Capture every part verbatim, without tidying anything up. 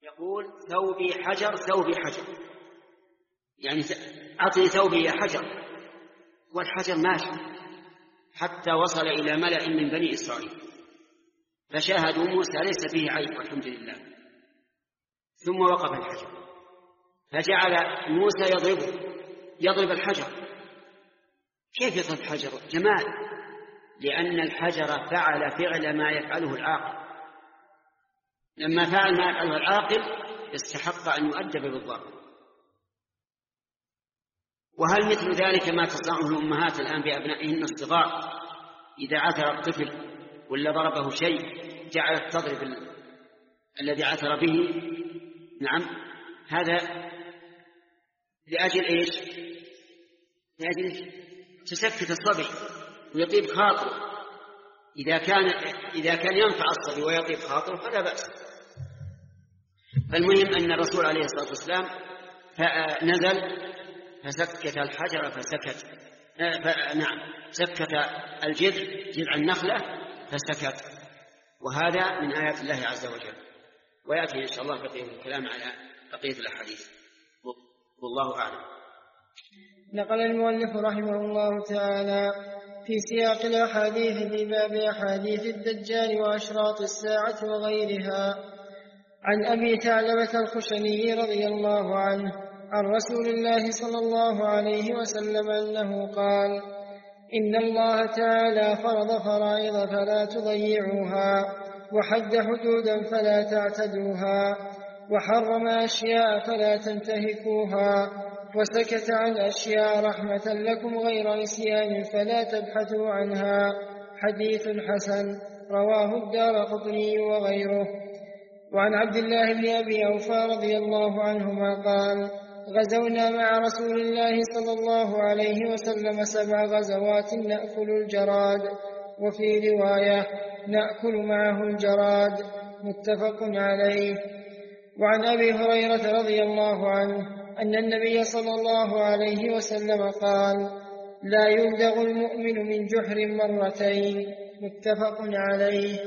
يقول ثوبي حجر ثوبي حجر، يعني أعطني ثوبي يا حجر، والحجر ماشي حتى وصل إلى ملأ من بني إسرائيل فشاهدوا موسى ليس فيه عيب والحمد لله، ثم وقف الحجر فجعل موسى يضربه يضرب الحجر. كيف يضرب الحجر؟ جمال، لأن الحجر فعل فعل ما يفعله العاقل، لما فعل ما يفعله العاقل استحق أن يؤدب بالضرب. وهل مثل ذلك ما تصنعه الأمهات الآن بأبنائهن الصغار؟ إذا عثر الطفل ولا ضربه شيء جعلت تضرب ال... الذي عثر به. نعم، هذا لأجل إيش؟ لأجل تسكت الصبي ويطيب خاطره. إذا كان إذا كان ينفع الصبي ويطيب خاطره فلا بأس. فالمهم أن الرسول عليه الصلاة والسلام نزل فسكت الحجر فسكت، نعم سكت الجذع جذع النخلة فسكت. وهذا من آيات الله عز وجل، ويأتي إن شاء الله بقية الكلام على بقية الأحاديث، والله أعلم. نقل المؤلف رحمه الله تعالى في سياق الأحاديث في باب أحاديث الدجال وأشراط الساعة وغيرها عن أبي ثعلبة الخشني رضي الله عنه عن رسول الله صلى الله عليه وسلم أنه قال: إن الله تعالى فرض فرائض فلا تضيعوها، وحد حدودا فلا تعتدوها، وحرم أشياء فلا تنتهكوها، وسكت عن أشياء رحمة لكم غير نسيان فلا تبحثوا عنها. حديث حسن رواه الدارقطني وغيره. وعن عبد الله بن أبي أوفى رضي الله عنهما قال: غزونا مع رسول الله صلى الله عليه وسلم سبع غزوات نأكل الجراد، وفي رواية نأكل معه الجراد، متفق عليه. وعن أبي هريرة رضي الله عنه أن النبي صلى الله عليه وسلم قال: لا يلدغ المؤمن من جحر مرتين، متفق عليه.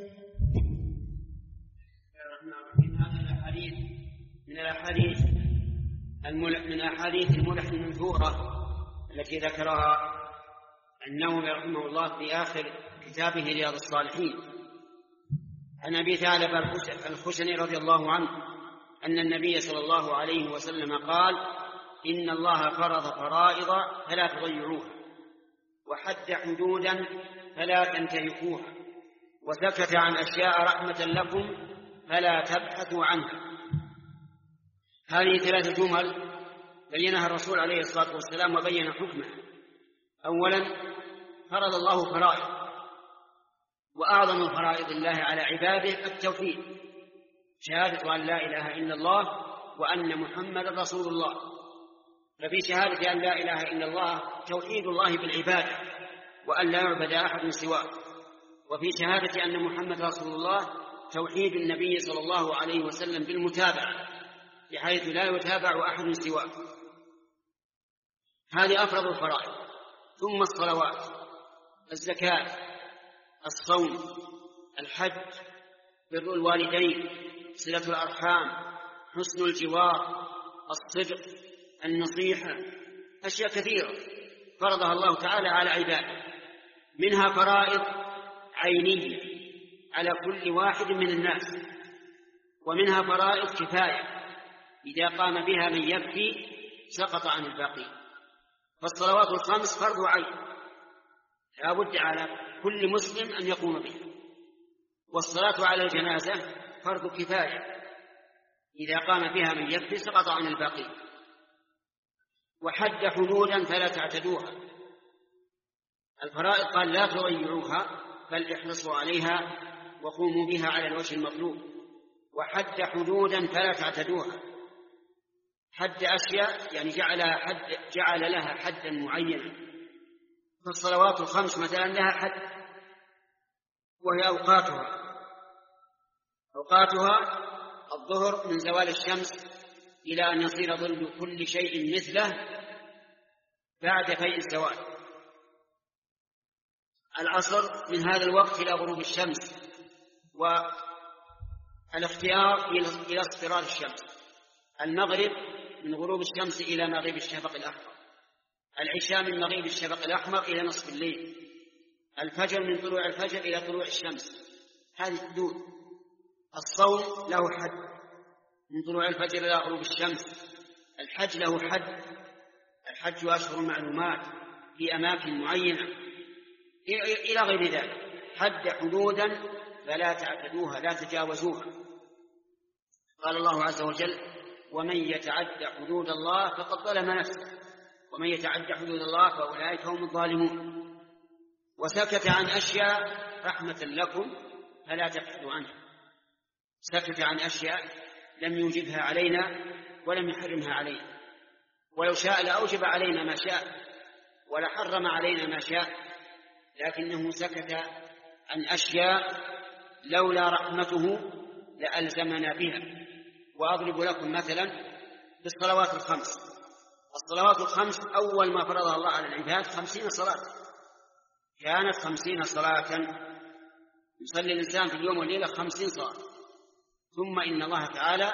من الأحاديث من أحاديث الملح المنثورة التي ذكرها النووي رحمه الله في آخر كتابه رياض الصالحين عن أبي ثعلبة الخشني رضي الله عنه أن النبي صلى الله عليه وسلم قال: إن الله فرض فرائض فلا تضيعوها، وحد حدودا فلا تنتهكوها، وسكت عن أشياء رحمة لكم فلا تبحثوا عنها. هذه ثلاثة جمل بينها الرسول عليه الصلاة والسلام وبين حكمها. أولا، فرض الله فرائض، وأعظم فرائض الله على عباده التوحيد، شهادة أن لا إله إلا الله وأن محمد رسول الله. ففي شهادة أن لا إله إلا الله توحيد الله بالعبادة وأن لا يعبد أحد سواه، وفي شهادة أن محمد رسول الله توحيد النبي صلى الله عليه وسلم بالمتابعة بحيث لا يتابع أحد سواه. هذه أفرض الفرائض. ثم الصلوات، الزكاة، الصوم، الحج، بر الوالدين، صلة الأرحام، حسن الجوار، الصدق، النصيحة، أشياء كثيرة فرضها الله تعالى على عباده، منها فرائض عينية على كل واحد من الناس، ومنها فرائض كفاية إذا قام بها من يكفي سقط عن الباقي. فالصلوات الخمس فرض عين لا بد على كل مسلم أن يقوم بها، والصلاة على الجنازة فرض كفاية إذا قام بها من يكفي سقط عن الباقي. وحد حدودا فلا تعتدوها، الفرائض قال لا تضيعوها بل احرصوا عليها وقوموا بها على الوجه المطلوب. وحد حدودا فلا تعتدوها، حد أشياء يعني جعل, حد جعل لها حدا معينا. فالصلوات الخمس مثلا لها حد وهي أوقاتها أوقاتها الظهر من زوال الشمس إلى أن يصير ظل كل شيء مثله بعد فيء الزوال، العصر من هذا الوقت إلى غروب الشمس، الاختيار إلى اصفرار الشمس، المغرب من غروب الشمس إلى مغيب الشفق الأحمر، العشاء من مغيب الشفق الأحمر إلى نصف الليل، الفجر من طلوع الفجر إلى طلوع الشمس، هذه حدود. الصوم له حد من طلوع الفجر إلى غروب الشمس، الحج له حد، الحج أشهر معلومات في أماكن معينة إلى غير ذلك، حد حدودا فلا تعتدوها لا تجاوزوها. قال الله عز وجل: ومن يتعد حدود الله فقد ظلم نفسه ومن يتعد حدود الله فأولئك هم الظالمون. وسكت عن أشياء رحمة لكم فلا تبحثوا عنها، سكت عن أشياء لم يوجبها علينا ولم يحرمها علينا، ولو شاء لأوجب علينا ما شاء ولحرم علينا ما شاء، لكنه سكت عن أشياء لولا رحمته لألزمنا بها. وأضرب لكم مثلا بالصلوات الخمس. الصلوات الخمس أول ما فرضها الله على العباد خمسين صلاة، كانت خمسين صلاة، يصلي الإنسان في اليوم والليلة خمسين صلاة، ثم إن الله تعالى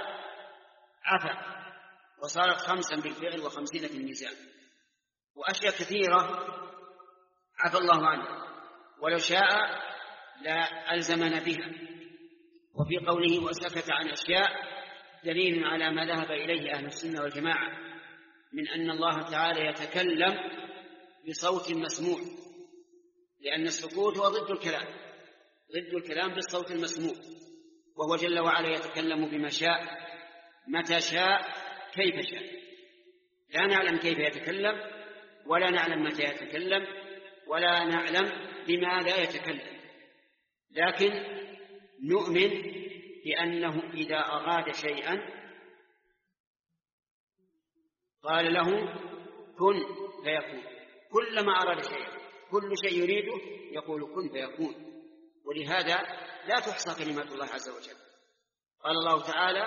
عفى وصارت خمسا بالفعل وخمسين في الميزان. وأشياء كثيرة عفى الله عنها ولو شاء لا ألزمنا بها. وفي قوله وسكت عن أشياء دليل على ما ذهب إليه أهل السنة والجماعة من أن الله تعالى يتكلم بصوت مسموع، لأن السكوت هو ضد الكلام، ضد الكلام بالصوت المسموع، وهو جل وعلا يتكلم بما شاء متى شاء كيف شاء، لا نعلم كيف يتكلم ولا نعلم متى يتكلم ولا نعلم بماذا يتكلم، لكن نؤمن بأنه إذا أراد شيئا قال له كن فيكون، كلما أراد شيئا كل شيء يريده يقول كن فيكون. ولهذا لا تحصى كلمات الله عز وجل. قال الله تعالى: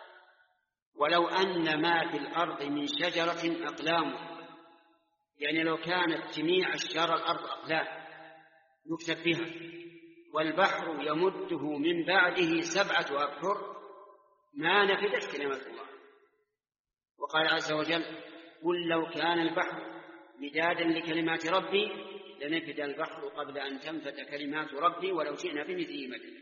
ولو أن ما في الأرض من شجرة أقلام، يعني لو كانت جميع أشجار الأرض أقلام يكتب بها، والبحر يمده من بعده سبعة أبحر ما نفدت كلمات الله. وقال عز وجل: قل لو كان البحر مدادا لكلمات ربي لنفد البحر قبل أن تنفد كلمات ربي ولو جئنا بمثله مددا.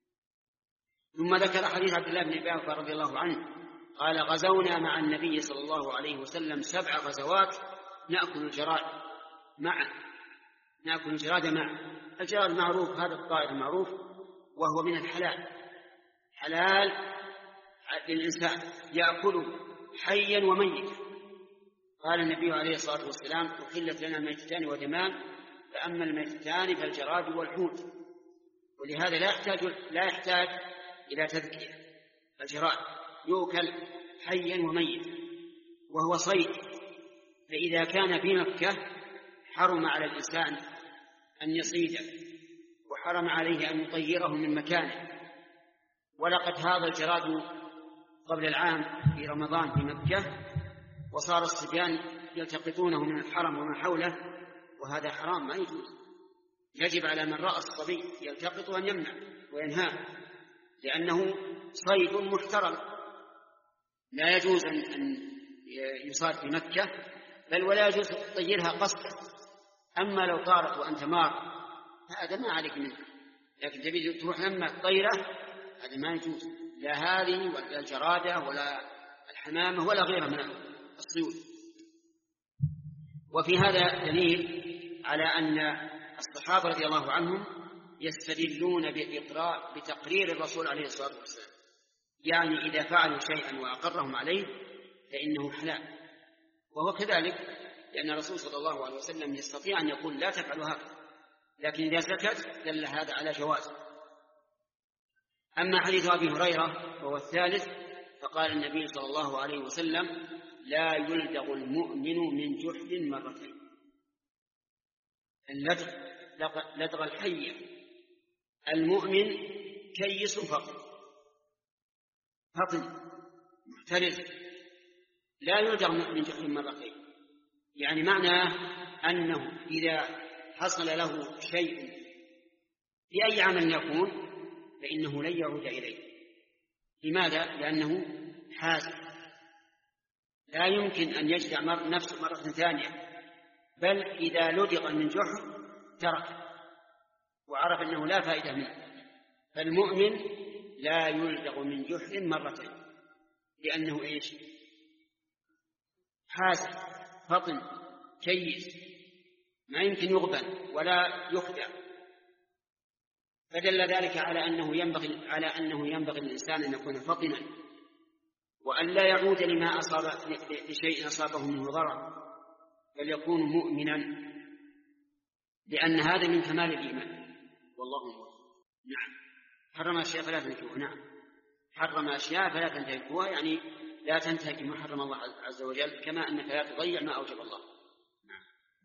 ثم ذكر حديث عبد الله بن عباس رضي الله عنه قال: غزونا مع النبي صلى الله عليه وسلم سبع غزوات نأكل الجراد معه، نأكل الجراد معه. الجراد معروف، هذا الطائر معروف، وهو من الحلال، حلال للإنسان يأكله حيا وميتا. قال النبي عليه الصلاة والسلام: أحلت لنا ميتتان ودمان، فأما الميتتان فالجراد والحوت. ولهذا لا يحتاج, لا يحتاج إلى تذكية، الجراد يؤكل حيا وميتا وهو صيد. فإذا كان في مكة حرم على الإنسان أن يصيده، وحرم عليه أن يطيره من مكانه. ولقد هذا الجراد قبل العام في رمضان في مكة، وصار الصبيان يلتقطونه من الحرم وما حوله، وهذا حرام ما يجوز. يجب على من رأى الصبي يلتقط أن يمنع وينهاه، لأنه صيد محترم لا يجوز أن يصاد في مكة، بل ولا يجوز تطيرها قصدا. أما لو طارت وأنت مار هذا ما عليك منه، لكن تبي تروح لما طيرة هذا ما يجوز، لا هذه ولا الجرادة ولا الحمامة ولا غيرها من الصيود. وفي هذا دليل على أن الصحابة رضي الله عنهم يستدلون بإقرار بتقرير الرسول عليه الصلاة والسلام، يعني إذا فعلوا شيئا وأقرهم عليه فإنه حلال. وهو كذلك، لأن الرسول صلى الله عليه وسلم يستطيع أن يقول لا تفعلوا هكذا، لكن إذا سكت دل هذا على جواز. أما حديث أبي هريرة وهو الثالث، فقال النبي صلى الله عليه وسلم: لا يلدغ المؤمن من جحد مرتين. اللدغ لدغ الحية، المؤمن كيس فطن فطن محترز، لا يلدغ من جحد مرتين، يعني معناه أنه إذا حصل له شيء في أي عمل يكون فإنه لن يعود إليه، لماذا؟ لأنه حازم، لا يمكن أن يجدع نفسه مرة ثانية، بل إذا لدغ من جحر ترك وعرف أنه لا فائدة منه. فالمؤمن لا يلدغ من جحر مرتين، لأنه إيش؟ حازم فطن كيس، ما يمكن يغبن ولا يخدع. فدل ذلك على أنه ينبغي على أنه ينبغي للإنسان أن يكون فطنا، وأن لا يعود لما أصاب لشيء أصابه منه ضرر، بل يكون مؤمنا، لأن هذا من كمال الإيمان. والله أكبر. نعم، حرم أشياء فلا تنتهكوها. نعم، حرم أشياء فلا تنتهكوها، يعني لا تنتهك ما حرم الله عز وجل، كما أنك لا تضيع ما أوجب الله. نعم.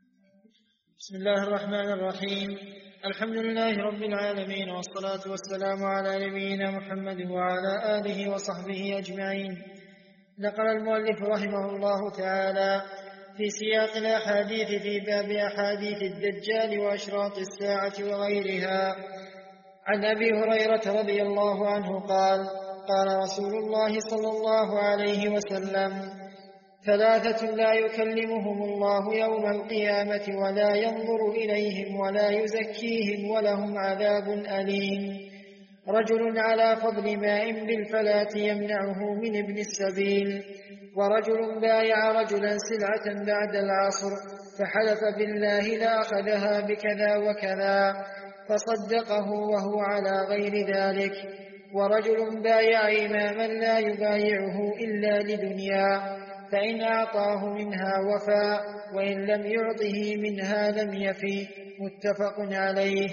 بسم الله الرحمن الرحيم. الحمد لله رب العالمين، والصلاة والسلام على نبينا محمد وعلى آله وصحبه أجمعين. نقل المؤلف رحمه الله تعالى في سياق الأحاديث في باب أحاديث الدجال وأشراط الساعة وغيرها عن أبي هريرة رضي الله عنه قال: قال رسول الله صلى الله عليه وسلم: ثلاثة لا يكلمهم الله يوم القيامة ولا ينظر إليهم ولا يزكيهم ولهم عذاب أليم: رجل على فضل ماء بالفلاة يمنعه من ابن السبيل، ورجل بايع رجلا سلعة بعد العصر فحلف بالله لأخذها بكذا وكذا فصدقه وهو على غير ذلك، ورجل بايع إماما لا يبايعه إلا لدنيا فإن أعطاه منها وفى وإن لم يعطه منها لم يفي. متفق عليه.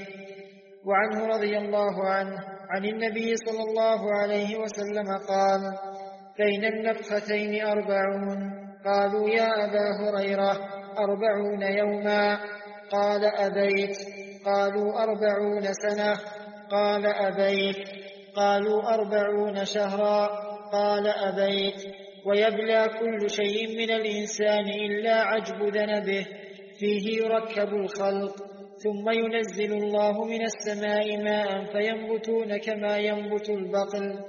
وعنه رضي الله عنه عن النبي صلى الله عليه وسلم قال: بين النفختين أربعون. قالوا: يا أبا هريرة أربعون يوما؟ قال: أبيت. قالوا: أربعون سنة؟ قال: أبيت. قالوا: أربعون شهرا؟ قال: أبيت. ويبلى كل شيء من الإنسان إلا عجب ذنبه، فيه يركب الخلق، ثم ينزل الله من السماء ماء فينبتون كما ينبت البقل.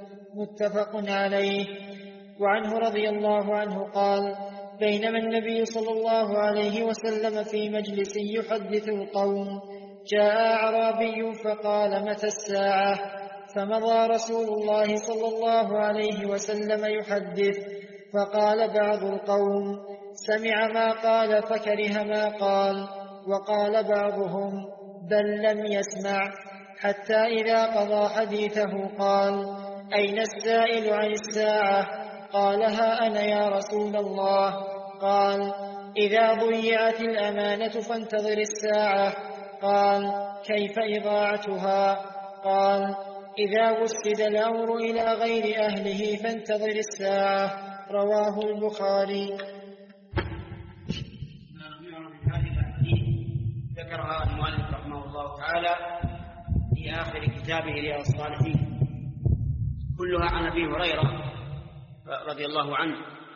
متفق عليه. وعنه رضي الله عنه قال: بينما النبي صلى الله عليه وسلم في مجلس يحدث القوم جاء أعرابي فقال: متى الساعة؟ فمضى رسول الله صلى الله عليه وسلم يحدث، فقال بعض القوم: سمع ما قال فكره ما قال، وقال بعضهم: بل لم يسمع، حتى إذا قضى حديثه قال: أين السائل عن الساعة؟ قال: ها أنا يا رسول الله. قال: إذا ضيعت الأمانة فانتظر الساعة. قال: كيف إضاعتها؟ قال: إذا وسد الأمر إلى غير أهله فانتظر الساعة. رواه البخاري. ذكرها المؤلف رحمه الله تعالى في آخر كتابه رياض الصالحين، كلها عن أبي هريرة رضي الله عنه.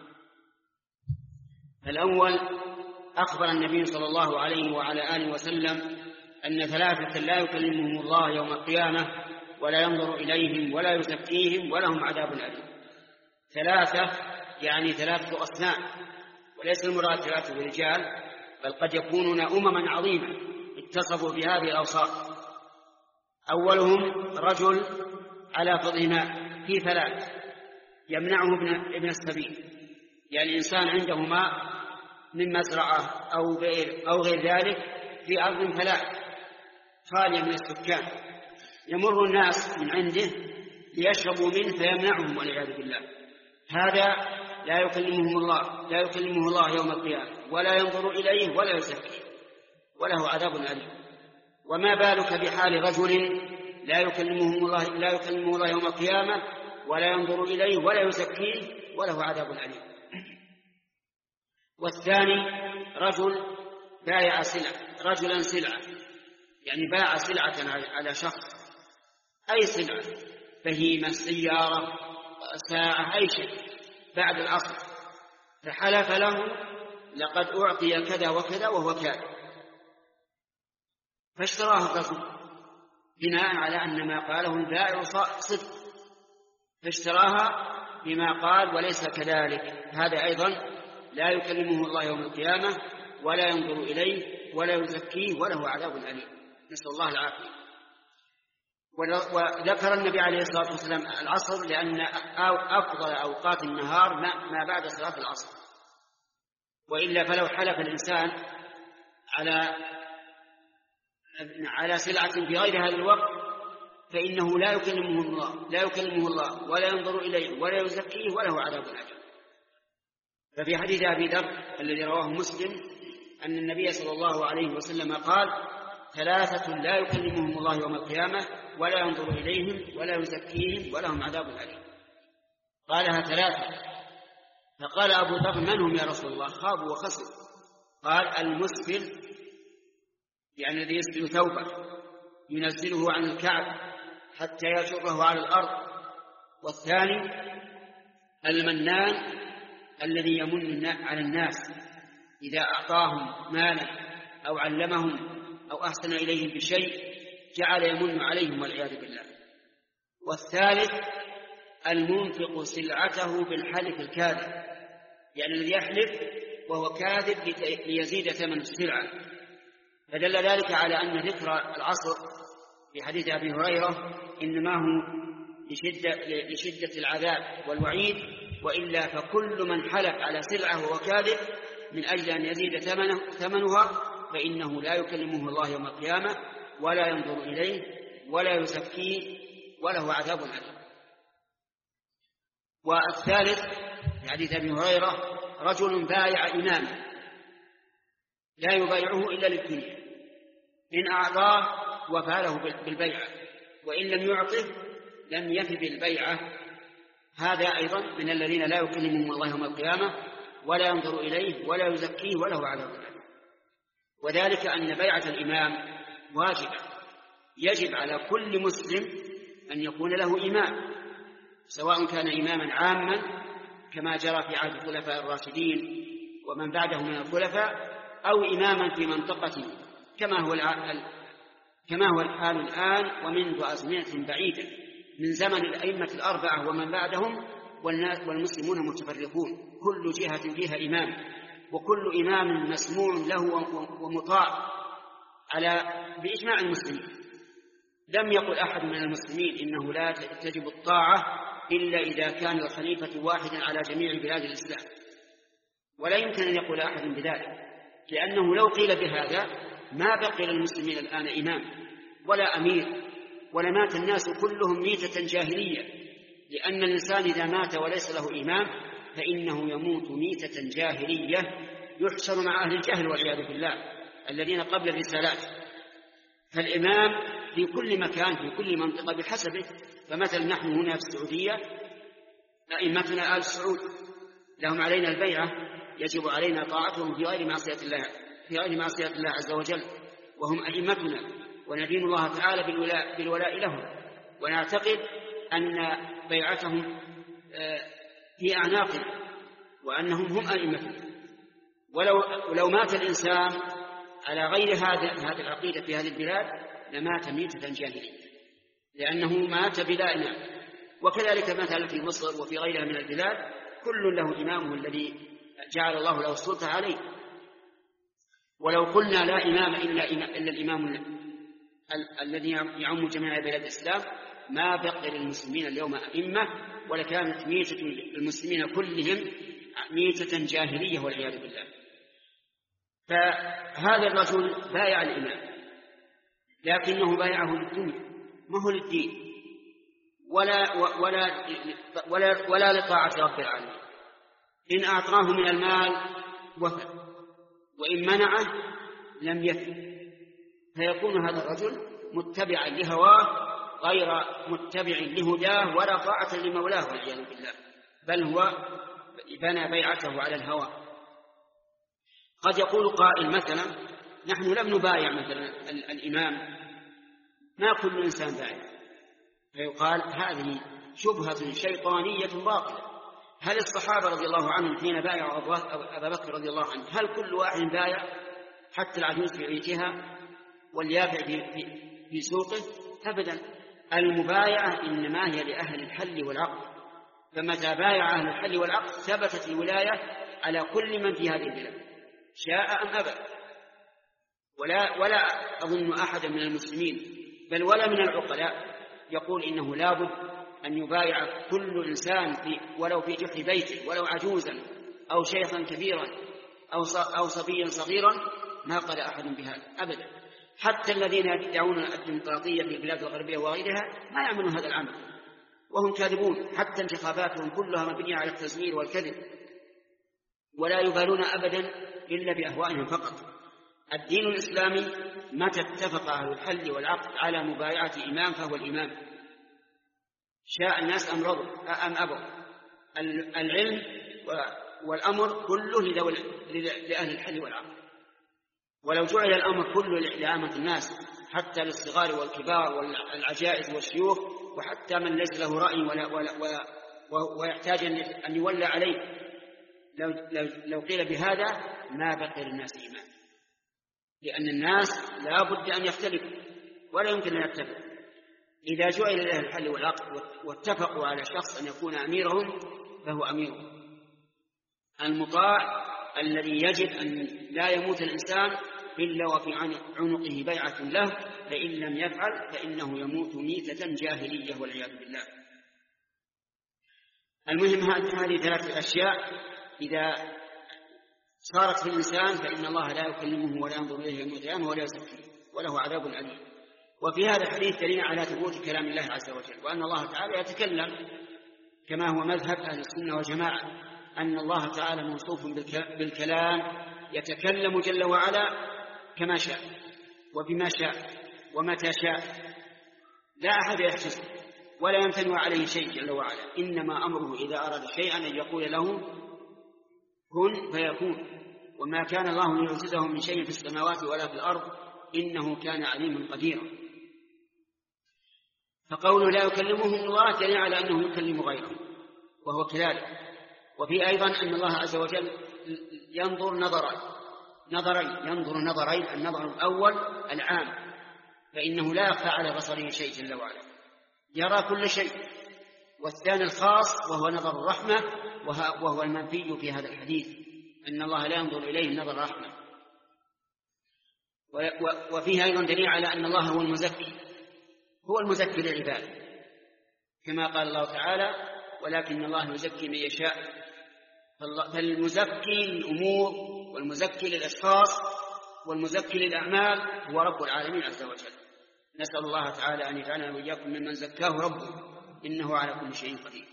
الأول: أخبر النبي صلى الله عليه وعلى آله وسلم أن ثلاثة لا يكلمهم الله يوم القيامة ولا ينظر إليهم ولا يزكيهم ولهم عذاب أليم. ثلاثة يعني ثلاثة أصناف، وليس المراد ثلاثة رجال، بل قد يكونون أمما عظيمة اتصفوا بهذه الأوصاف. أولهم رجل على فضل ماء في ثلاث يمنعه ابن السبيل، يعني إنسان عنده ماء من مزرعة أو غير, أو غير ذلك في أرض فلاة خالية من السكان، يمر الناس من عنده ليشربوا منه فيمنعهم والعياذ بالله. هذا لا يكلمهم الله لا يكلمه الله يوم القيامة ولا ينظر إليه ولا يزكيه وله عذاب أليم. وما بالك بحال رجل لا يكلمه الله لا يكلمه الله يوم القيامة ولا ينظر إليه ولا يزكيه وله عذاب أليم. والثاني رجل بايع سلعة رجلا سلعة يعني باع سلعة على شخص، أي سلعة، بهيمة، سيارة، ساعة، أي شيء، بعد العصر، فحلف له: لقد أعطي كذا وكذا وهو كاذب، فاشتراه الرجل بناء على أن ما قاله البائع صدق، فاشتراها بما قال وليس كذلك، هذا أيضا لا يكلمه الله يوم القيامة ولا ينظر إليه ولا يزكيه وله عذاب أليم، نسأل الله العافية. وذكر النبي عليه الصلاة والسلام العصر لأن أفضل أوقات النهار ما بعد صلاة العصر، وإلا فلو حلف الإنسان على على سلعة في غير هذا الوقت فإنه لا يكلمه الله لا يكلمه الله ولا ينظر إليه ولا يزكيه وله عذاب أليم. ففي حديث أبي ذر الذي رواه مسلم أن النبي صلى الله عليه وسلم قال: ثلاثة لا يكلمهم الله يوم القيامة ولا ينظر إليهم ولا يزكيهم ولهم عذاب أليم. قالها ثلاثة، فقال أبو ذر: من هم يا رسول الله؟ خابوا وخسروا. قال: المسبل، يعني الذي يسبل ثوبه ينزله عن الكعب حتى يجره على الأرض. والثاني المنان الذي يمن على الناس إذا أعطاهم مالا أو علمهم أو أحسن إليهم بشيء جعل يمن عليهم والعياذ بالله. والثالث المنفق سلعته بالحلف الكاذب، يعني الذي يحلف وهو كاذب ليزيد ثمن السلعة. فدل ذلك على أن ذكر العصر في حديث أبي هريرة إنما هو لشدة, لشدة العذاب والوعيد، وإلا فكل من حلف على سلعة وهو كاذب من أجل أن يزيد ثمنه ثمنها فإنه لا يكلمه الله يوم القيامة ولا ينظر إليه ولا يزكيه وله عذاب أليم. والثالث في حديث أبي هريرة: رجل بايع إماما لا يبايعه إلا للدنيا، إن أعطاه وفى له بالبيعة وإن لم يعطه لم يف بالبيعة. هذا أيضا من الذين لا يكلمهم الله يوم القيامة ولا ينظر إليه ولا يزكيه وله عذاب أليم. وذلك أن بيعة الإمام واجبة، يجب على كل مسلم أن يكون له إمام، سواء كان إماما عاما كما جرى في عهد الخلفاء الراشدين ومن بعدهم من الخلفاء، أو إماما في منطقته كما هو كما هو الحال الآن ومنذ أزمنة بعيدة من زمن الأئمة الأربعة ومن بعدهم، والمسلمون متفرقون كل جهة فيها إمام، وكل إمام مسموع له ومطاع على بإجماع المسلمين. لم يقل أحد من المسلمين إنه لا تجب الطاعة إلا إذا كان الخليفة واحدا على جميع بلاد الإسلام، ولا يمكن أن يقول أحد بذلك، لأنه لو قيل بهذا ما بقي للمسلمين الآن إمام ولا أمير، ولا مات الناس كلهم ميتة جاهلية، لأن الإنسان إذا مات وليس له إمام فإنه يموت ميتة جاهلية يحشر مع أهل الجهل والعياذ بالله الذين قبل الرسالات. فالإمام في كل مكان في كل منطقة بحسبه. فمثلا نحن هنا في السعودية أئمتنا آل سعود لهم علينا البيعة، يجب علينا طاعتهم في غير معصية الله في غير معصية الله عز وجل، وهم أئمتنا وندين الله تعالى بالولاء, بالولاء لهم، ونعتقد أن بيعتهم في أعناقنا وأنهم هم أئمتنا. ولو ولو مات الإنسان على غير هذا هذه العقيدة في هذه البلاد لمات ميتة جاهلية، لأنه مات بلا إمام. وكذلك مثلا في مصر وفي غيرها من البلاد كل له إمامه الذي جعل الله له السلطة عليه. ولو قلنا لا إمام إلا, إلا الإمام الذي يعم جميع بلاد الإسلام ما بقي للمسلمين اليوم أئمة، ولكانت ميتة المسلمين كلهم ميتة جاهلية والعياذ بالله. فهذا الرجل بايع الإمام لكنه بايعه للدنيا ما هو للدين ولا, ولا, ولا, ولا لطاعة رب العالمين. إن أعطاه من المال وفى، وإن منعه لم يفي، فيكون هذا الرجل متبعا لهواه غير متبع لهداه ولا طاعة لمولاه والعياذ بالله، بل هو بنى بيعته على الهوى. قد يقول قائل مثلا نحن لم نبايع مثلا الإمام، ما كل إنسان بايع، فيقال هذه شبهة شيطانية باطلة. هل الصحابة رضي الله عنهم حين بايعوا أبا بكر رضي الله عنه هل كل واحد بايع حتى العجوز في بيتها واليافع في سوقه؟ أبدا. المبايعة إنما هي لأهل الحل والعقد، فمتى بايع أهل الحل والعقد ثبتت الولاية على كل من في هذه البلاد شاء أم أبى. ولا, ولا أظن أحدا من المسلمين بل ولا من العقلاء يقول إنه لابد أن يبايع كل إنسان في ولو في جحر بيته ولو عجوزا أو شيخا كبيرا أو صبيا صغيرا. ما قال أحد بهذا أبدا. حتى الذين يدعون الديمقراطية في البلاد الغربية وغيرها ما يعملون هذا العمل وهم كاذبون. حتى انتخاباتهم كلها مبنية على التزوير والكذب ولا يبالون أبدا إلا بأهوائهم فقط. الدين الإسلامي متى اتفق أهل الحل والعقد على مبايعة إمام فهو الإمام، شاء الناس أم رضوا أم أبوا. العلم والأمر كله لأهل الحل والعقد. ولو جعل الأمر كله لعامة الناس حتى للصغار والكبار والعجائز والشيوخ وحتى من ليس له رأي ولا ولا ولا ويحتاج أن يولى عليه، لو, لو, لو قيل بهذا ما بقي للناس إيمان، لأن الناس لا بد أن يختلفوا ولا يمكن أن يتفقوا. إذا جعل له الحل والعقد واتفقوا على شخص أن يكون أميرهم فهو أميرهم المطاع الذي يجب أن لا يموت الإنسان إلا وفي عنقه بيعة له، فإن لم يفعل فإنه يموت ميتة جاهلية والعياذ بالله. المهم هذه ثلاثة أشياء إذا صارت في الإنسان فإن الله لا يكلمه ولا ينظر إليه يوم القيامة ولا يزكيه وله عذاب أليم. وفي هذا الحديث دليل على ثبوت كلام الله عز وجل، وأن الله تعالى يتكلم كما هو مذهب أهل السنة والجماعة، أن الله تعالى موصوف بالكلام يتكلم جل وعلا كما شاء وبما شاء ومتى شاء، لا أحد يحجزه ولا يمتنع عليه شيء جل وعلا. إنما أمره إذا أراد شيئا أن يقول له كن فيكون، وما كان الله ليعجزه من شيء في السماوات ولا في الأرض إنه كان عليما قديرا. فقوله لا يكلمهم الله دليل على أنه يكلم غيره وهو كذلك. وفي أيضا أن الله عز وجل ينظر نظرين نظرين ينظر نظرين النظر الأول العام، فإنه لا يخفى على بصره شيء جل وعلا، يرى كل شيء. والثاني الخاص وهو نظر الرحمة، وهو المنفي في هذا الحديث، أن الله لا ينظر إليه نظر رحمة. وفيه أيضا دليل على أن الله هو المزكي هو المزكي للعباد، كما قال الله تعالى ولكن الله يزكي من يشاء. فالمزكي للأمور والمزكي للأشخاص والمزكي للأعمال هو رب العالمين عز وجل. نسأل الله تعالى أن يجعلنا وإياكم ممن زكاه ربه إنه على كل شيء قدير.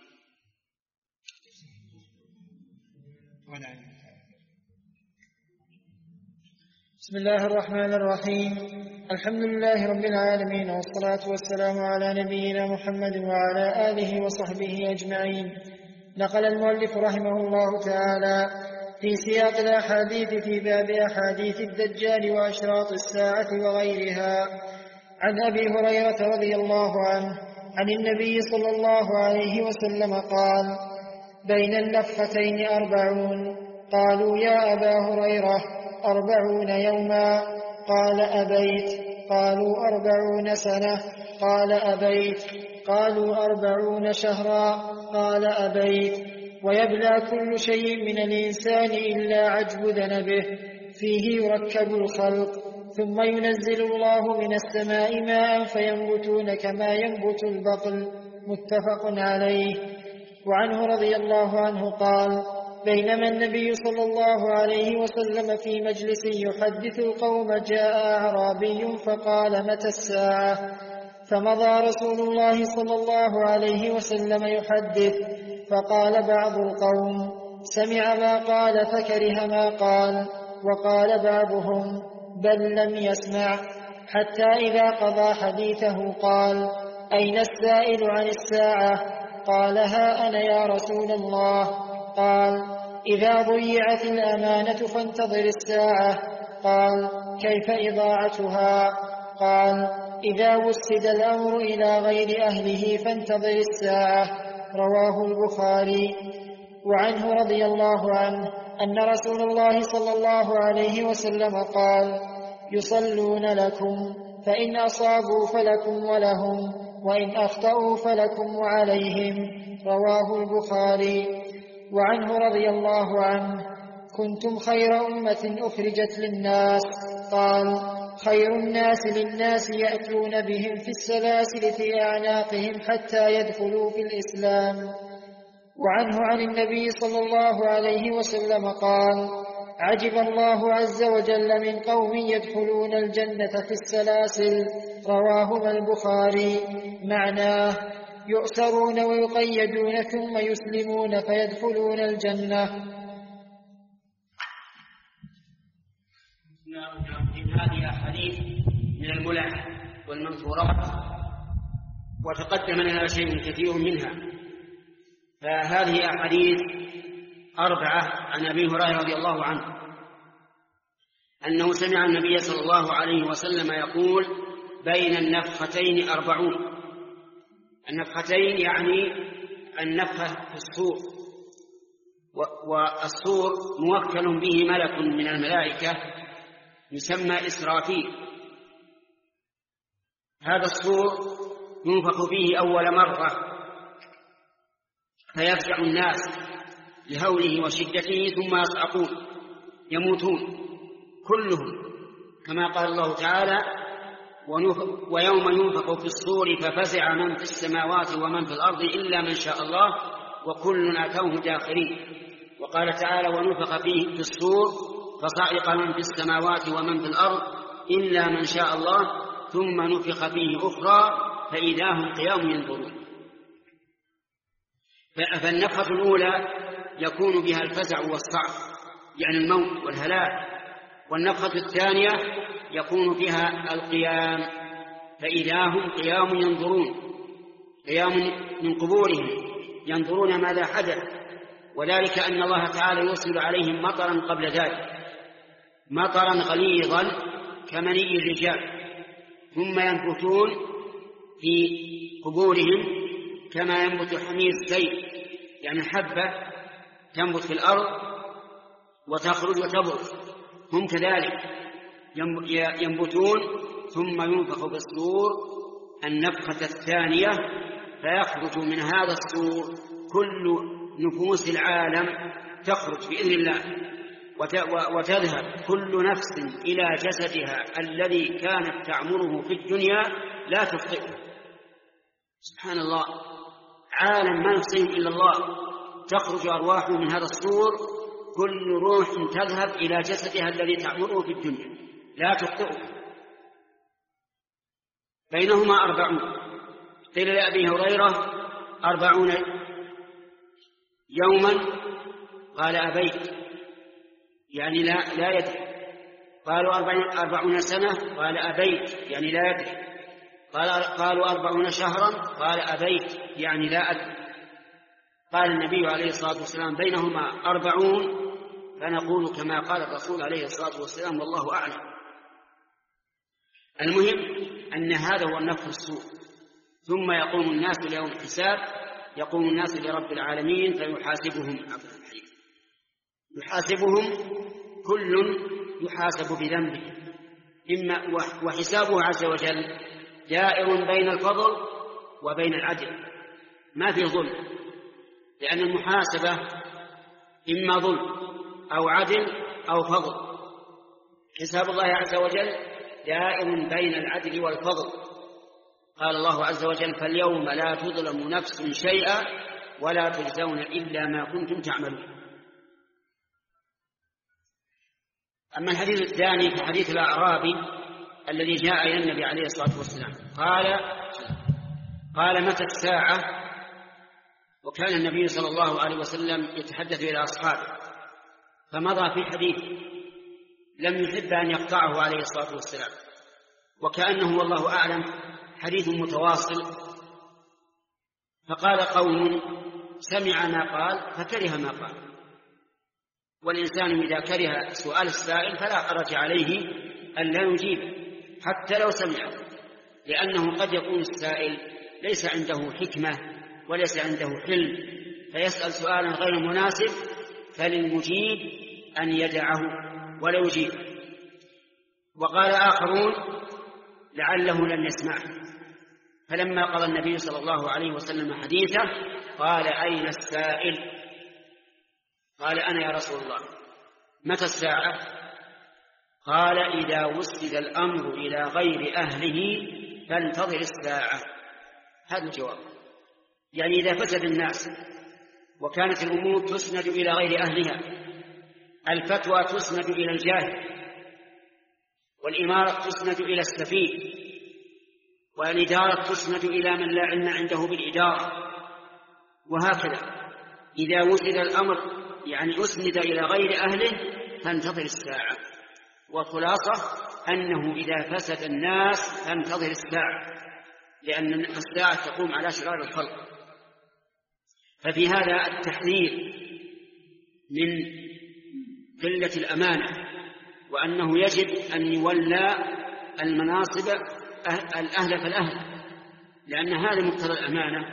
بسم الله الرحمن الرحيم. الحمد لله رب العالمين، والصلاة والسلام على نبينا محمد وعلى آله وصحبه أجمعين. نقل المؤلف رحمه الله تعالى في سياق الأحاديث في باب أحاديث الدجال وأشراط الساعة وغيرها عن أبي هريرة رضي الله عنه عن النبي صلى الله عليه وسلم قال: بين النفختين أربعون. قالوا: يا أبا هريرة أربعون يوما؟ قال: أبيت. قالوا: أربعون سنة؟ قال: أبيت. قالوا: أربعون شهرا؟ قال: أبيت. ويبلى كل شيء من الإنسان إلا عجب ذنبه، فيه يركب الخلق، ثم ينزل الله من السماء ماء فينبتون كما ينبت البقل. متفق عليه. وعنه رضي الله عنه قال: بينما النبي صلى الله عليه وسلم في مجلس يحدث القوم جاء أعرابي فقال: متى الساعة؟ فمضى رسول الله صلى الله عليه وسلم يحدث، فقال بعض القوم: سمع ما قال فكره ما قال، وقال بعضهم: بل لم يسمع، حتى إذا قضى حديثه قال: أين السائل عن الساعة؟ قال: ها أنا يا رسول الله. قال: إذا ضيعت الأمانة فانتظر الساعة. قال: كيف إضاعتها؟ قال: إذا وسد الأمر إلى غير أهله فانتظر الساعة. رواه البخاري. وعنه رضي الله عنه أن رسول الله صلى الله عليه وسلم قال: يصلون لكم، فإن أصابوا فلكم ولهم، وإن أخطأوا فلكم وعليهم. رواه البخاري. وعنه رضي الله عنه: كنتم خير أمة أخرجت للناس. قال: خير الناس للناس يأتون بهم في السلاسل في أعناقهم حتى يدخلوا في الإسلام. وعنه عن النبي صلى الله عليه وسلم قال: عجب الله عز وجل من قوم يدخلون الجنة في السلاسل. رواهما البخاري. معناه: يؤسرون ويقيدون ثم يسلمون فيدخلون الجنة. هذه أحاديث من الملح والمنثورات، وتقدم لنا شيء كثير منها. فهذه أحاديث أربعة عن أبي هريرة رضي الله عنه أنه سمع النبي صلى الله عليه وسلم يقول: بين النفختين أربعون. النفختين يعني النفخة في الصور، والصور موكل به ملك من الملائكة يسمى إسرافيل. هذا الصور ينفخ فيه أول مرة فيفزع الناس لهوله وشدته ثم يصعقون يموتون كلهم، كما قال الله تعالى: ويوم ينفخ في الصور ففزع من في السماوات ومن في الأرض إلا من شاء الله وكل أتوه داخرين. وقال تعالى: ونفخ فيه في الصور فصعق من في السماوات ومن في الأرض إلا من شاء الله ثم نفخ فيه أخرى فإذا هم قيام ينظرون. فالنفخة الأولى يكون بها الفزع والصعق، يعني الموت والهلاك. والنفخة الثانية يكون بها القيام، فإذا هم قيام ينظرون، قيام من قبورهم ينظرون ماذا حدث. وذلك أن الله تعالى يرسل عليهم مطرا قبل ذلك، مطرا غليظا كمني الرجال، ثم ينبتون في قبورهم كما ينبت حمير السيل، يعني حبة تنبت في الأرض وتخرج وتبرز، هم كذلك ينبتون ثم ينفخ بالصور النفخة الثانية فيخرج من هذا الصور كل نفوس العالم، تخرج بإذن الله وتذهب كل نفس إلى جسدها الذي كانت تعمره في الدنيا لا تخطئه. سبحان الله، عالم ما يحصيه إلا الله، تخرج أرواح من هذا الصور كل روح تذهب إلى جسدها الذي تعمره في الدنيا لا تخطئه. بينهما أربعون. قيل لأبي هريرة: أربعون يوما؟ قال: أبيت، يعني لا, لا يدري. قالوا: أربعون سنة؟ قال: أبيت، يعني لا يدري. قالوا: أربعون شهرا؟ قال: أبيت، يعني لا أدري. قال النبي عليه الصلاة والسلام: بينهما أربعون. فنقول كما قال الرسول عليه الصلاة والسلام: والله أعلم. المهم أن هذا هو النفخ الصور. ثم يقوم الناس ليوم الحساب، يقوم الناس لرب العالمين فيحاسبهم يحاسبهم كل يحاسب بذنبه، إما وحسابه عز وجل دائر بين الفضل وبين العدل، ما في ظلم، لأن المحاسبة إما ظلم أو عدل أو فضل. حساب الله عز وجل دائر بين العدل والفضل. قال الله عز وجل: فاليوم لا تظلم نفس شيئا ولا تجزون إلا ما كنتم تعملون. أما الحديث الثاني في حديث الأعرابي الذي جاء إلى النبي عليه الصلاة والسلام قال قال متى الساعة؟ وكان النبي صلى الله عليه وسلم يتحدث إلى أصحابه، فمضى في حديث لم يحب أن يقطعه عليه الصلاة والسلام، وكأنه والله أعلم حديث متواصل. فقال قوم: سمع ما قال فكره ما قال. والإنسان إذا كره سؤال السائل فلا حرج عليه أن لا يجيب حتى لو سمعه، لأنه قد يكون السائل ليس عنده حكمة وليس عنده حلم فيسأل سؤالا غير مناسب، فللمجيب أن يدعه ولا يجيب. وقال آخرون: لعله لم يسمعه، فلما قضى النبي صلى الله عليه وسلم حديثه قال: أين السائل؟ قال: أنا يا رسول الله. متى الساعة؟ قال: إذا وسد الأمر إلى غير أهله فانتظر الساعة. هذا الجواب. يعني إذا فسد الناس وكانت الأمور تسند إلى غير أهلها، الفتوى تسند إلى الجاهل، والإمارة تسند إلى السفيه، والإدارة تسند إلى من لا علم عنده بالإدارة، وهكذا. إذا وسد الأمر يعني أسند إلى غير أهله فانتظر الساعة. والخلاصة أنه إذا فسد الناس فانتظر الساعة، لأن الساعة تقوم على شرار الخلق. ففي هذا التحذير من قلة الأمانة، وأنه يجب أن يولى المناصب الأهل فالأهل، لأن هذا مقتضى الأمانة.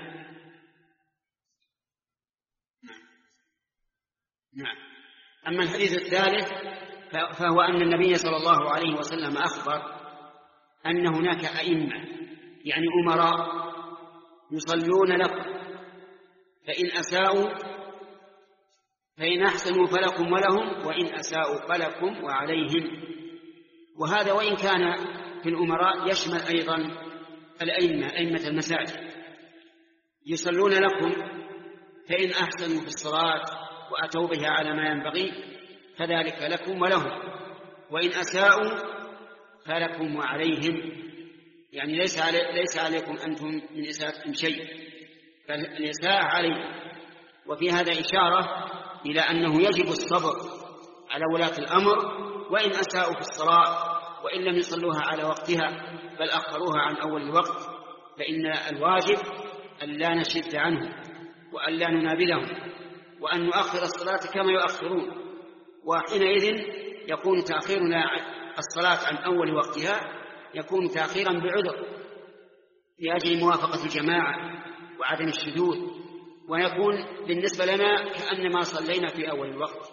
نعم. أما الحديث الثالث فهو أن النبي صلى الله عليه وسلم أخبر أن هناك أئمة يعني أمراء يصلون لكم، فإن أساءوا فإن أحسنوا فلكم ولهم، وإن أساءوا فلكم وعليهم. وهذا وإن كان في الأمراء يشمل أيضا الأئمة، أئمة المساجد يصلون لكم، فإن أحسنوا في الصلاة وأتوا بها على ما ينبغي فذلك لكم ولهم، وإن أساءوا فلكم وعليهم. يعني ليس, علي ليس عليكم أنتم من إساءتكم شيء، بل الإساءة عليكم. وفي هذا إشارة إلى أنه يجب الصبر على ولاة الأمر، وإن أساءوا في الصلاة وإن لم يصلوها على وقتها بل أخروها عن أول الوقت، فإن الواجب أن لا نشد عنهم وأن لا ننابذهم، وأن نؤخر الصلاة كما يؤخرون. وحينئذ يكون تأخيرنا الصلاة عن أول وقتها يكون تأخيرا بعذر لأجل موافقة الجماعة وعدم الشذوذ، ويكون بالنسبة لنا كأنما صلينا في أول الوقت.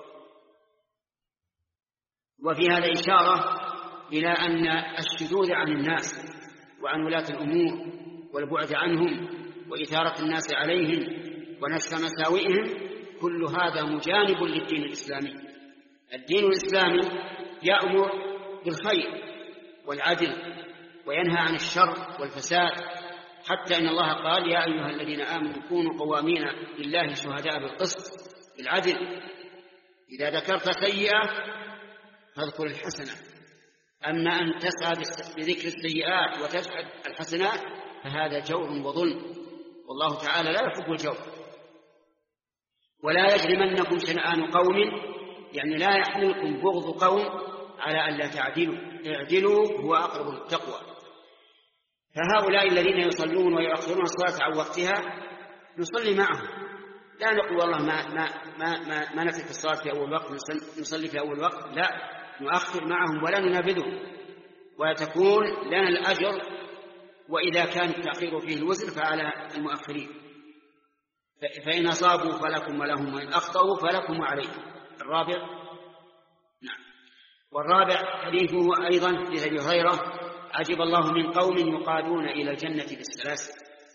وفي هذا إشارة إلى أن الشذوذ عن الناس وعن ولاة الأمور والبعد عنهم وإثارة الناس عليهم ونشر مساوئهم كل هذا مجانب للدين الإسلامي. الدين الإسلامي يأمر بالخير والعدل وينهى عن الشر والفساد، حتى إن الله قال: يا أيها الذين آمنوا كونوا قوامين لله شهداء بالقسط بالعدل، إذا ذكرت سيئة فاذكر الحسنة. أما أن تسعى بذكر السيئات وتسعد الحسنات فهذا جور وظلم، والله تعالى لا يحب الجور. ولا يجرمنكم شنآن قوم، يعني لا يحملكم بغض قوم على أن لا تعدلوا، اعدلوا هو أقرب للتقوى. فهؤلاء الذين يصلون ويؤخرون الصلاة عن وقتها نصلي معهم، لا نقول والله ما ما ما ما, ما نترك الصلاة في أول وقت نصلي في أول وقت، لا، نؤخر معهم ولا ننابذهم، وتكون لنا الأجر، وإذا كان التأخير فيه الوزر فعلى المؤخرين. فإن أصابوا فلكم ولهم، وإن أخطأوا فلكم وعليهم. الرابع نعم. والرابع حديثه أيضا لأبي هريرة: عجب الله من قوم يقادون إلى الجنة بالسلاسل.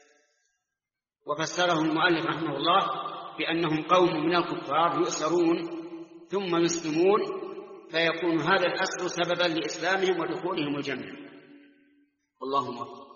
وفسره المؤلف رحمه الله بأنهم قوم من الكفار يؤسرون ثم يسلمون، فيكون هذا الأسر سببا لإسلامهم ودخولهم الجنة. والله موفق.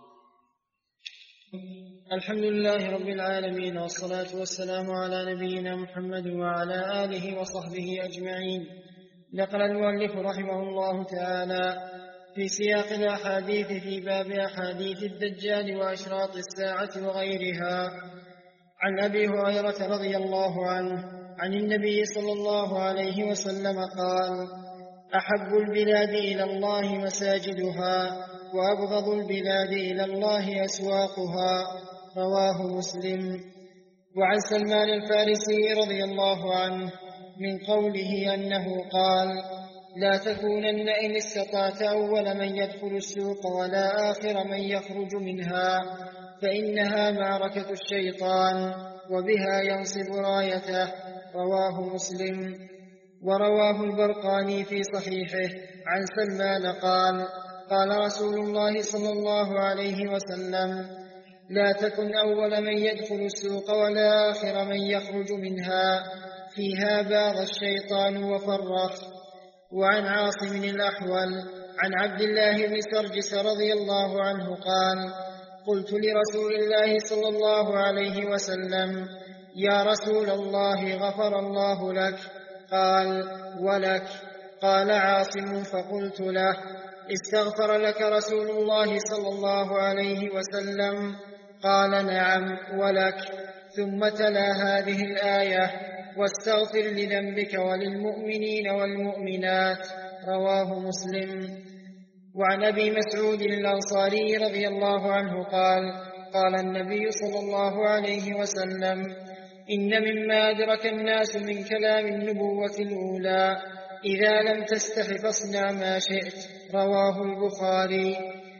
الحمد لله رب العالمين، والصلاة والسلام على نبينا محمد وعلى آله وصحبه أجمعين. نقل المؤلف رحمه الله تعالى في سياق الأحاديث في باب أحاديث الدجال وأشراط الساعة وغيرها عن أبي هريرة رضي الله عنه عن النبي صلى الله عليه وسلم قال: أحب البلاد إلى الله مساجدها، وأبغض البلاد إلى الله أسواقها. رواه مسلم. وعن سلمان الفارسي رضي الله عنه من قوله أنه قال: لا تكونن إن استطعت أول من يدخل السوق ولا آخر من يخرج منها، فإنها معركة الشيطان وبها ينصب رايته. رواه مسلم. ورواه البرقاني في صحيحه عن سلمان قال: قال رسول الله صلى الله عليه وسلم: لا تكن أول من يدخل السوق ولا آخر من يخرج منها، فيها باغ الشيطان وفرق. وعن عاصم الأحول عن عبد الله بن سرجس رضي الله عنه قال: قلت لرسول الله صلى الله عليه وسلم: يا رسول الله، غفر الله لك. قال: ولك. قال عاصم: فقلت له: استغفر لك رسول الله صلى الله عليه وسلم؟ قال: نعم ولك. ثم تلا هذه الآية: واستغفر لذنبك وللمؤمنين والمؤمنات. رواه مسلم. وعن أبي مسعود الأنصاري رضي الله عنه قال: قال النبي صلى الله عليه وسلم: إن مما أدرك الناس من كلام النبوة الأولى: إذا لم تستح فاصنع ما شئت. رواه البخاري.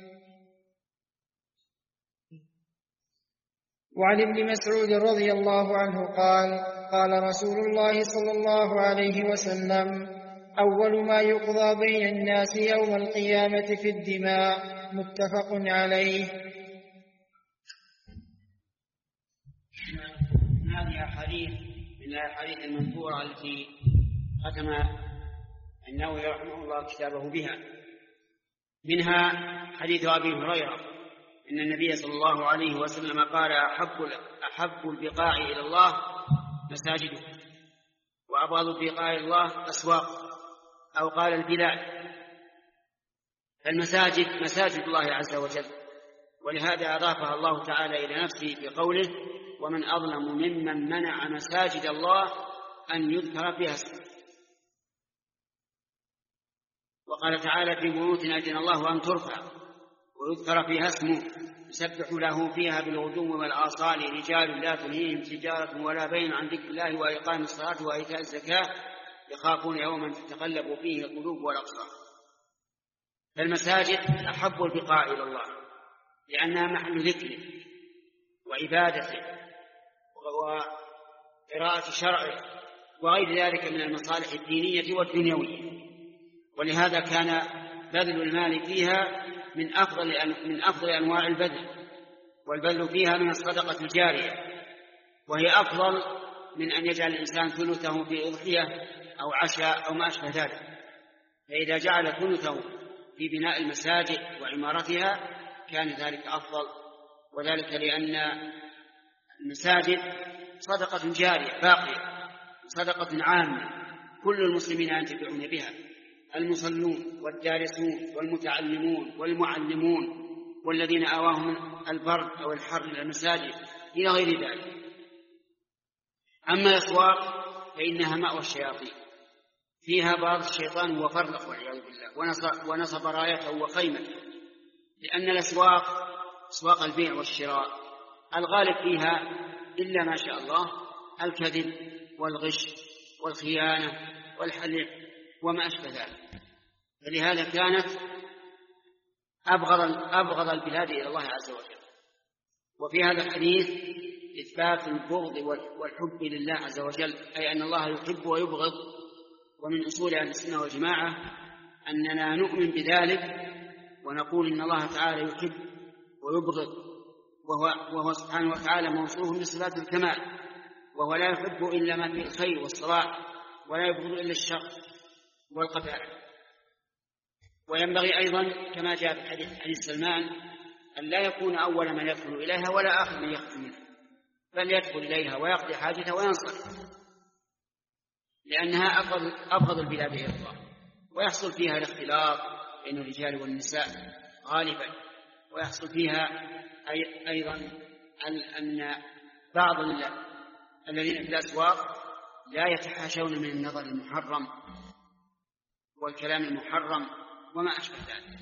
وعن ابن مسعود رضي الله عنه قال: قال رسول الله صلى الله عليه وسلم: أول ما يقضى بين الناس يوم القيامة في الدماء. متفق عليه. هذه أحاديث من الأحاديث المنثورة التي ختم النووي رحمه الله كتابه بها. منها حديث أبي هريرة إن النبي صلى الله عليه وسلم قال: أحب, أحب البقاع إلى الله مساجده، وأبغض البقاع إلى الله أسواق، أو قال البلاد. فالمساجد مساجد الله عز وجل، ولهذا أضافها الله تعالى إلى نفسه بقوله: ومن أظلم ممن منع مساجد الله أن يذكر فيها اسمه. وقال تعالى: في بيوت أذن الله أن ترفع ويذكر فيها اسمه يسبح له فيها بالغدو والآصال رجال لا تلهيهم تجارة ولا بيع عن ذكر الله وإقام الصلاة وإيتاء الزكاة يخافون يوما تتقلب فيه القلوب والأبصار. فالمساجد أحب البقاع إلى الله لأنها محل ذكره وعبادته وقراءة شرعه وغير ذلك من المصالح الدينية والدنيوية. ولهذا كان بذل المال فيها من أفضل من أفضل أنواع البذل، والبذل فيها من الصدقة الجارية، وهي أفضل من أن يجعل الإنسان ثلثه في أضحية أو عشاء أو ما أشبه ذلك. فإذا جعل ثلثه في بناء المساجد وعمارتها كان ذلك أفضل، وذلك لأن المساجد صدقة جارية باقية، صدقة عامة كل المسلمين ينتفعون بها: المصلون والدارسون والمتعلمون والمعلمون والذين آواهم البرد أو الحر إلى المساجد إلى غير ذلك. أما الأسواق فإنها مأوى الشياطين، فيها بعض الشيطان وفرق والعياذ بالله، ونصب, ونصب رايته وخيمته. لأن الأسواق أسواق البيع والشراء الغالب فيها إلا ما شاء الله الكذب والغش والخيانة والحلف وما أشبه ذلك. فلهذا كانت أبغض, أبغض البلاد إلى الله عز وجل. وفي هذا الحديث إثبات البغض والحب لله عز وجل، أي أن الله يحب ويبغض. ومن أصول أهل السنة والجماعة أننا نؤمن بذلك ونقول إن الله تعالى يحب ويبغض، وهو, وهو سبحانه وتعالى موصوف بصفات الكمال، وهو لا يحب إلا ما فيه الخير والصلاح، ولا يبغض إلا الشر والقبائح. وينبغي أيضا كما جاء في حديث حديث سلمان أن لا يكون أول من يدخل إليها ولا آخر من يخرج منها، بل يدخل إليها ويقضي حاجته وينصرف، لأنها أبغض البلاد إلى الله، ويحصل فيها الاختلاط بين الرجال والنساء غالبا، ويحصل فيها أيضا أن بعض الذين في الأسواق لا يتحاشون من النظر المحرم والكلام المحرم وما أشبه ذلك.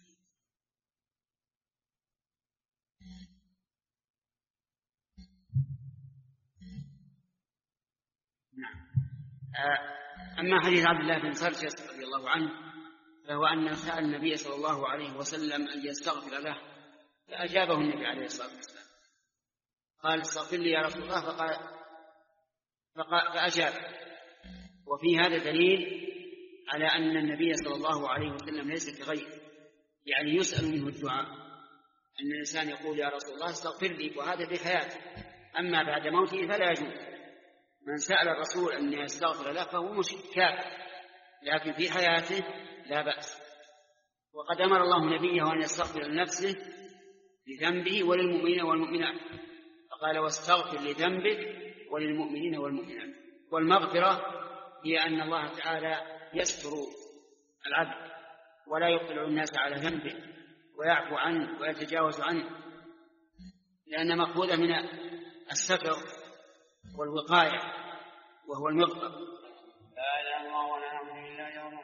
نعم. أما حديث عبد الله بن سرجس رضي الله عنه فهو أن سأل النبي صلى الله عليه وسلم أن يستغفر له، فأجابه النبي عليه الصلاة والسلام، قال: استغفر لي يا رسول الله، فقال فأجاب. وفي هذا دليل على أن النبي صلى الله عليه وسلم ليس كغيره، يعني يسأل منه الدعاء، أن الإنسان يقول يا رسول الله استغفر لي، وهذا في حياته، أما بعد موته فلا يجوز. من سأل الرسول أن يستغفر له فهو مشرك كافر، لكن في حياته لا بأس. وقد أمر الله نبيه أن يستغفر لنفسه لذنبه وللمؤمنين والمؤمنات، فقال واستغفر لذنبك وللمؤمنين والمؤمنات. والمغفرة هي أن الله تعالى يستر العبد ولا يطلع الناس على ذنبه ويعفو عنه ويتجاوز عنه، لأن مأخوذة من الستر والوقاية وهو المغفر. لا إله إلا الله ولا نعبد إلا هو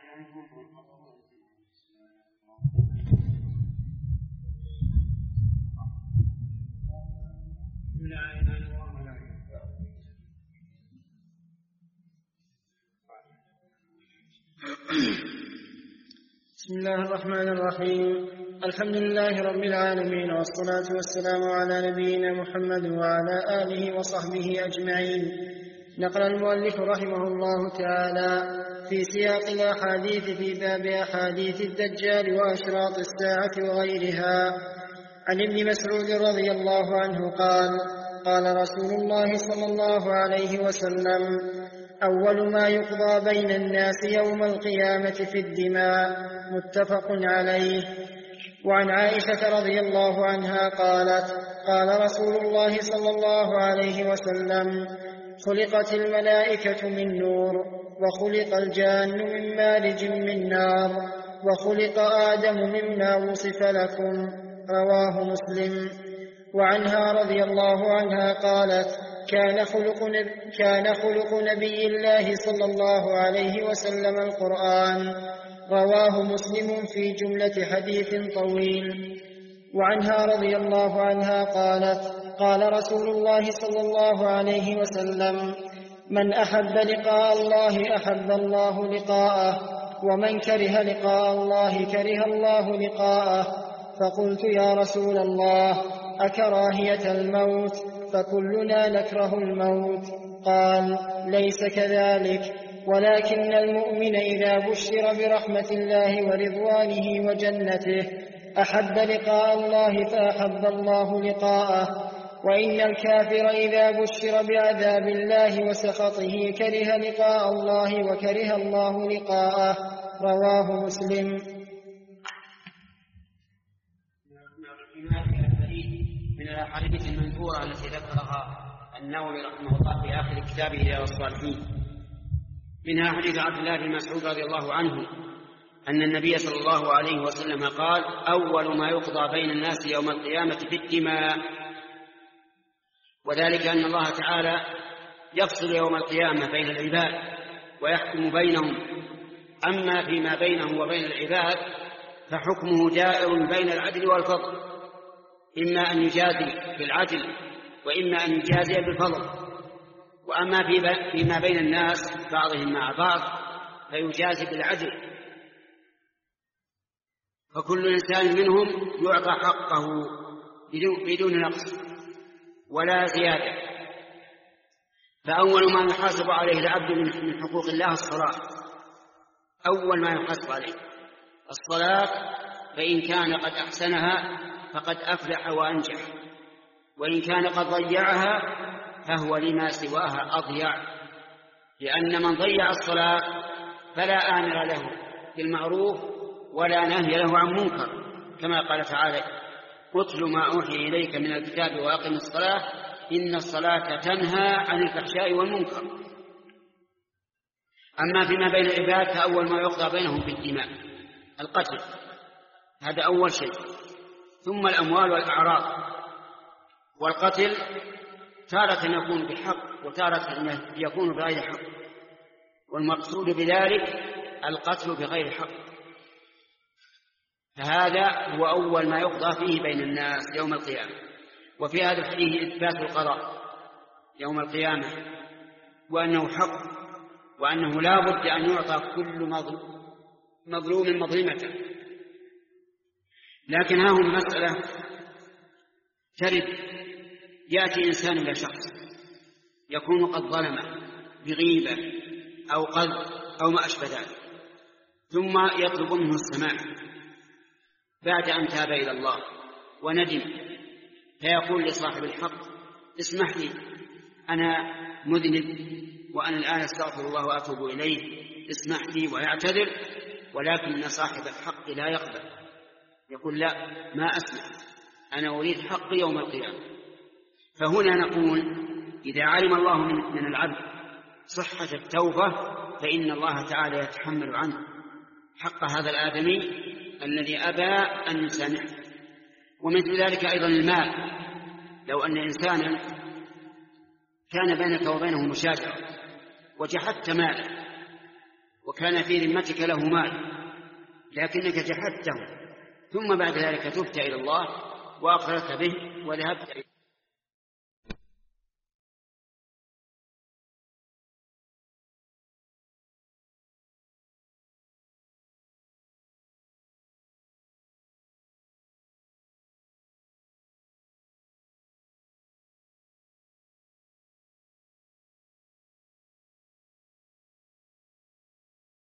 بسم الله الرحمن الرحيم. الحمد لله رب العالمين، والصلاة والسلام على نبينا محمد وعلى آله وصحبه أجمعين. نقل المؤلف رحمه الله تعالى في سياق الأحاديث في باب أحاديث الدجال وأشراط الساعة وغيرها عن ابن مسعود رضي الله عنه قال: قال رسول الله صلى الله عليه وسلم: أول ما يقضى بين الناس يوم القيامة في الدماء. متفق عليه. وعن عائشة رضي الله عنها قالت: قال رسول الله صلى الله عليه وسلم: خلقت الملائكة من نور، وخلق الجان من مارج من نار، وخلق آدم مما وصف لكم. رواه مسلم. وعنها رضي الله عنها قالت: كان خلق, نب... كان خلق نبي الله صلى الله عليه وسلم القرآن. رواه مسلم في جملة حديث طويل. وعنها رضي الله عنها قالت: قال رسول الله صلى الله عليه وسلم: من أحب لقاء الله أحب الله لقاءه، ومن كره لقاء الله كره الله لقاءه. فقلت: يا رسول الله، أكراهية الموت؟ فكلنا نكره الموت. قال: ليس كذلك، ولكن المؤمن إذا بشر برحمة الله ورضوانه وجنته أحب لقاء الله فأحب الله لقاءه، وإن الكافر إذا بشر بعذاب الله وسخطه كره لقاء الله وكره الله لقاءه. رواه مسلم. من الأحاديث المنثورة التي ذكرها النووي رحمه الله في آخر كتابه رياض الصالحين، منها حديث عبد الله بن مسعود رضي الله عنه أن النبي صلى الله عليه وسلم قال: أول ما يقضى بين الناس يوم القيامة في الدماء. وذلك أن الله تعالى يفصل يوم القيامة بين العباد ويحكم بينهم، أما فيما بينه وبين العباد فحكمه دائر بين العدل والفضل، إما أن يجازي بالعدل وإما أن يجازي بالفضل. وأما فيما بين الناس بعضهم مع بعض فيجازي بالعدل، فكل إنسان منهم يعطى حقه بدون نقص ولا زيادة. فأول ما يحاسب عليه العبد من حقوق الله الصلاة، أول ما يحاسب عليه الصلاة، فإن كان قد أحسنها فقد أفلح وأنجح، وإن كان قد ضيعها فهو لما سواها أضيع، لأن من ضيع الصلاة فلا آمر له بالمعروف ولا نهي له عن منكر، كما قال تعالى: اتل ما أوحي إليك من الكتاب وأقم الصلاة إن الصلاة تنهى عن الفحشاء والمنكر. أما فيما بين العباد فأول ما يقضى بينهم بالدماء القتل، هذا أول شيء، ثم الأموال والأعراض. والقتل تارة يكون بحق وتارة يكون بغير حق، والمقصود بذلك القتل بغير حق. فهذا هو أول ما يقضى فيه بين الناس يوم القيامة. وفي هذا الحديث إثبات القضاء يوم القيامة، وأنه حق، وأنه لا بد أن يعطى كل مظلوم مظلمته. لكن ها هنا مسألة ترد، يأتي إنسان إلى شخص يكون قد ظلمه بغيبة أو قذف أو ما أشبه ذلك، ثم يطلب منه السماح بعد أن تاب إلى الله وندم، فيقول لصاحب الحق اسمح لي أنا مذنب وأنا الآن أستغفر الله وأتوب إليه، اسمح لي ويعتذر، ولكن صاحب الحق لا يقبل، يقول لا ما أسمح، أنا أريد حق يوم القيامة. فهنا نقول إذا علم الله من العبد صحة التوبة فإن الله تعالى يتحمل عنه حق هذا الآدمي الذي أبى أن يسامحه. ومثل ذلك أيضا المال، لو أن إنسانا كان بينك وبينه مشاجرة وجحدت ماله وكان في ذمتك له مال لكنك جحدته، ثم بعد ذلك تبت إلى الله وأقررت به وذهبت إليه